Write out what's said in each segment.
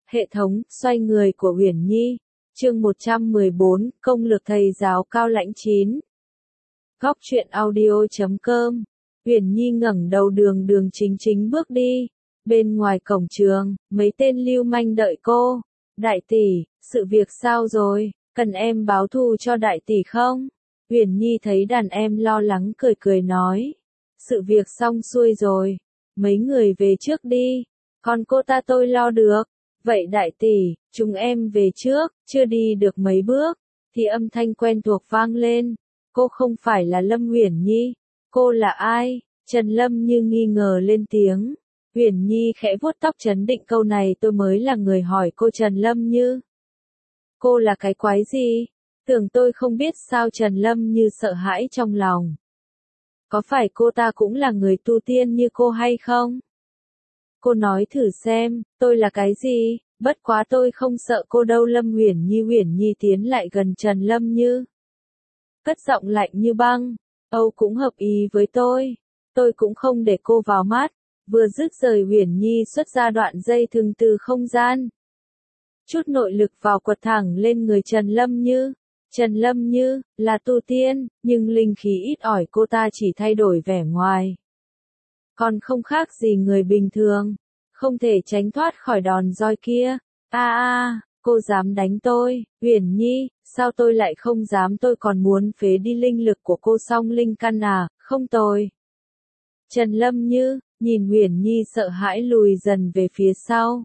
Hệ thống, xoay người của Uyển Nhi. Chương 114, công lược thầy giáo cao lãnh 9. Góc truyện audio.com. Uyển Nhi ngẩng đầu đường đường chính chính bước đi. Bên ngoài cổng trường, mấy tên lưu manh đợi cô. Đại tỷ, sự việc sao rồi, cần em báo thù cho đại tỷ không? Uyển Nhi thấy đàn em lo lắng cười cười nói. Sự việc xong xuôi rồi. Mấy người về trước đi. Còn cô ta tôi lo được. Vậy đại tỷ, chúng em về trước, chưa đi được mấy bước, thì âm thanh quen thuộc vang lên. Cô không phải là Lâm Uyển Nhi. Cô là ai? Trần Lâm Như nghi ngờ lên tiếng. Uyển Nhi khẽ vuốt tóc trấn định câu này tôi mới là người hỏi cô Trần Lâm Như. Cô là cái quái gì? Tưởng tôi không biết sao Trần Lâm Như sợ hãi trong lòng. Có phải cô ta cũng là người tu tiên như cô hay không? Cô nói thử xem, tôi là cái gì, bất quá tôi không sợ cô đâu. Lâm Uyển Nhi tiến lại gần Trần Lâm Như. Cất giọng lạnh như băng, Âu cũng hợp ý với tôi cũng không để cô vào mắt. Vừa dứt lời Uyển Nhi xuất ra đoạn dây thừng từ không gian. Chút nội lực vào quật thẳng lên người Trần Lâm Như. Trần Lâm Như, là tu tiên, nhưng linh khí ít ỏi cô ta chỉ thay đổi vẻ ngoài. Còn không khác gì người bình thường, không thể tránh thoát khỏi đòn roi kia. Cô dám đánh tôi, Uyển Nhi, sao tôi lại không dám, tôi còn muốn phế đi linh lực của cô song linh căn à, không tồi. Trần Lâm Như, nhìn Uyển Nhi sợ hãi lùi dần về phía sau.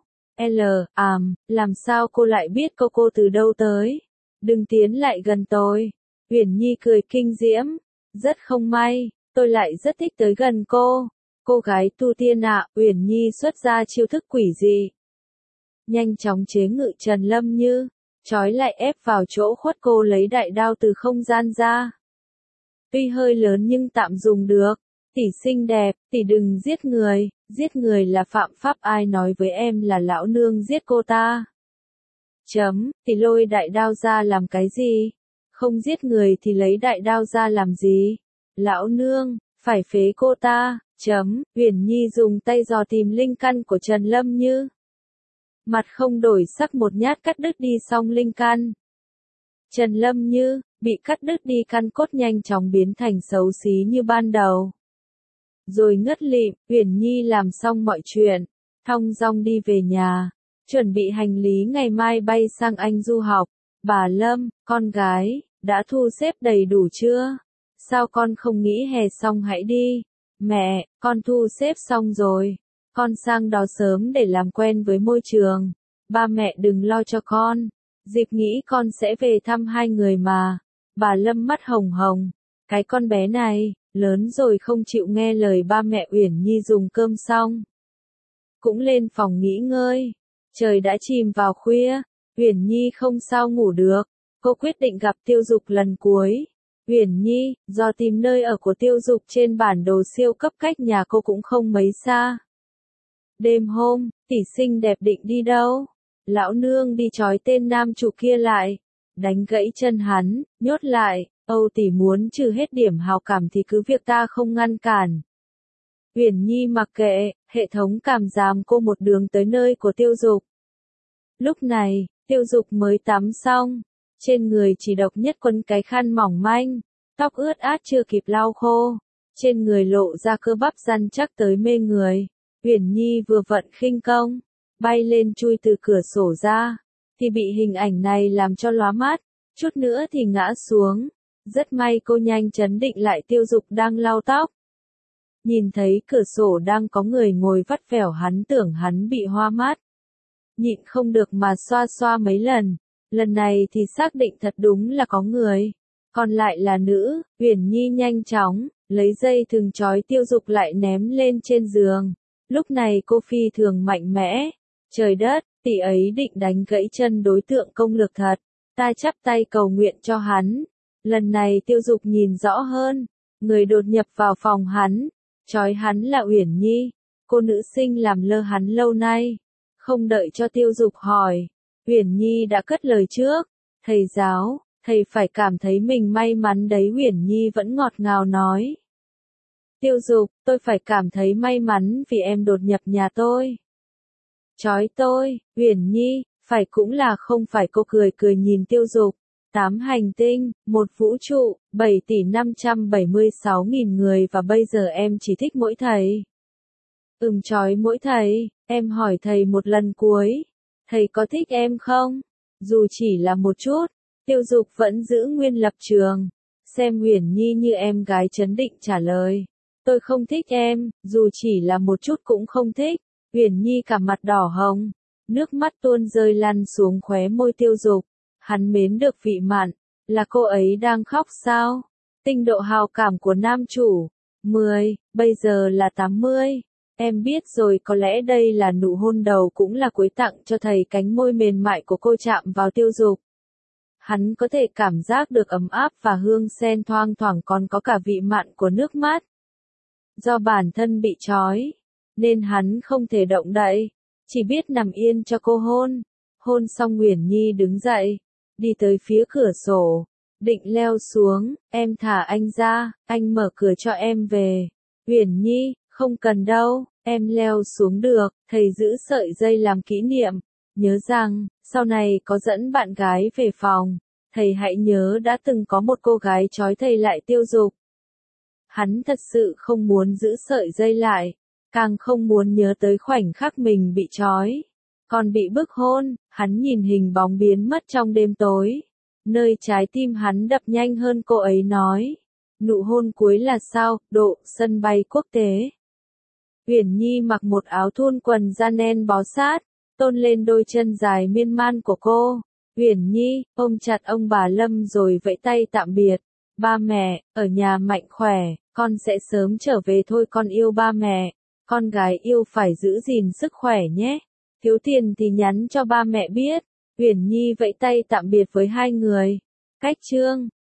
Làm sao cô lại biết cô từ đâu tới? Đừng tiến lại gần tôi. Uyển Nhi cười kinh diễm. Rất không may, tôi lại rất thích tới gần cô. Cô gái tu tiên ạ, Uyển Nhi xuất ra chiêu thức quỷ dị. Nhanh chóng chế ngự Trần Lâm Như, trói lại ép vào chỗ khuất cô lấy đại đao từ không gian ra. Tuy hơi lớn nhưng tạm dùng được. Tỷ xinh đẹp, tỷ đừng giết người là phạm pháp, ai nói với em là lão nương giết cô ta. Tỷ lôi đại đao ra làm cái gì? Không giết người thì lấy đại đao ra làm gì? Lão nương, phải phế cô ta. Uyển Nhi dùng tay dò tìm linh căn của Trần Lâm Như. Mặt không đổi sắc một nhát cắt đứt đi xong linh căn. Trần Lâm Như, bị cắt đứt đi căn cốt nhanh chóng biến thành xấu xí như ban đầu. Rồi ngất lịm, Uyển Nhi làm xong mọi chuyện, thong dong đi về nhà, chuẩn bị hành lý ngày mai bay sang Anh du học. Bà Lâm, con gái, đã thu xếp đầy đủ chưa? Sao con không nghĩ hè xong hãy đi? Mẹ, con thu xếp xong rồi. Con sang đó sớm để làm quen với môi trường. Ba mẹ đừng lo cho con. Dịp nghĩ con sẽ về thăm hai người mà. Bà Lâm mắt hồng hồng. Cái con bé này, lớn rồi không chịu nghe lời ba mẹ. Uyển Nhi dùng cơm xong, cũng lên phòng nghỉ ngơi. Trời đã chìm vào khuya. Uyển Nhi không sao ngủ được. Cô quyết định gặp Tiêu Dục lần cuối. Uyển Nhi, do tìm nơi ở của Tiêu Dục trên bản đồ siêu cấp cách nhà cô cũng không mấy xa. Đêm hôm, tỷ xinh đẹp định đi đâu? Lão nương đi trói tên nam chủ kia lại, đánh gãy chân hắn, nhốt lại. Âu tỷ muốn trừ hết điểm hào cảm thì cứ việc, ta không ngăn cản. Uyển Nhi mặc kệ, hệ thống cảm giam cô một đường tới nơi của Tiêu Dục. Lúc này, Tiêu Dục mới tắm xong, trên người chỉ độc nhất quấn cái khăn mỏng manh, tóc ướt át chưa kịp lau khô, trên người lộ ra cơ bắp rắn chắc tới mê người. Uyển Nhi vừa vận khinh công, bay lên chui từ cửa sổ ra, thì bị hình ảnh này làm cho lóa mắt, chút nữa thì ngã xuống. Rất may cô nhanh chấn định lại. Tiêu Dục đang lau tóc, nhìn thấy cửa sổ đang có người ngồi vắt vẻo, hắn tưởng hắn bị hoa mắt, nhịn không được mà xoa xoa mấy lần. Lần này thì xác định thật đúng là có người, còn lại là nữ. Uyển Nhi nhanh chóng lấy dây thừng trói Tiêu Dục lại ném lên trên giường. Lúc này cô phi thường mạnh mẽ. Trời đất, tỷ ấy định đánh gãy chân đối tượng công lược thật. Ta chắp tay cầu nguyện cho hắn. Lần này Tiêu Dục nhìn rõ hơn, người đột nhập vào phòng hắn, trói hắn là Uyển Nhi, cô nữ sinh làm lơ hắn lâu nay. Không đợi cho Tiêu Dục hỏi, Uyển Nhi đã cất lời trước. Thầy giáo, thầy phải cảm thấy mình may mắn đấy. Uyển Nhi vẫn ngọt ngào nói. Tiêu Dục, tôi phải cảm thấy may mắn vì em đột nhập nhà tôi. Chói tôi, Uyển Nhi, phải cũng là không phải cô cười cười nhìn Tiêu Dục. 8 hành tinh, một vũ trụ, 7.576.000 người và bây giờ em chỉ thích mỗi thầy. Chói mỗi thầy, em hỏi thầy một lần cuối. Thầy có thích em không? Dù chỉ là một chút, Tiêu Dục vẫn giữ nguyên lập trường. Xem Uyển Nhi như em gái trấn định trả lời. Tôi không thích em, dù chỉ là một chút cũng không thích. Uyển Nhi cả mặt đỏ hồng, nước mắt tuôn rơi lăn xuống khóe môi Tiêu Dục. Hắn mến được vị mạn, là cô ấy đang khóc sao? Tinh độ hào cảm của nam chủ, 10, bây giờ là 80. Em biết rồi, có lẽ đây là nụ hôn đầu cũng là cuối tặng cho thầy. Cánh môi mềm mại của cô chạm vào Tiêu Dục. Hắn có thể cảm giác được ấm áp và hương sen thoang thoảng, còn có cả vị mặn của nước mắt. Do bản thân bị trói, nên hắn không thể động đậy, chỉ biết nằm yên cho cô hôn. Hôn xong Uyển Nhi đứng dậy, đi tới phía cửa sổ, định leo xuống. Em thả anh ra, anh mở cửa cho em về. Uyển Nhi, không cần đâu, em leo xuống được, thầy giữ sợi dây làm kỷ niệm. Nhớ rằng, sau này có dẫn bạn gái về phòng, thầy hãy nhớ đã từng có một cô gái trói thầy lại. Tiêu Dục. Hắn thật sự không muốn giữ sợi dây lại, càng không muốn nhớ tới khoảnh khắc mình bị trói, còn bị bức hôn. Hắn nhìn hình bóng biến mất trong đêm tối, nơi trái tim hắn đập nhanh hơn. Cô ấy nói, nụ hôn cuối là sao? Độ, sân bay quốc tế. Uyển Nhi mặc một áo thun quần Chanel bó sát, tôn lên đôi chân dài miên man của cô. Uyển Nhi ôm chặt ông bà Lâm rồi vẫy tay tạm biệt. Ba mẹ, ở nhà mạnh khỏe, con sẽ sớm trở về thôi, con yêu ba mẹ. Con gái yêu phải giữ gìn sức khỏe nhé. Thiếu tiền thì nhắn cho ba mẹ biết. Uyển Nhi vẫy tay tạm biệt với hai người. Cách chương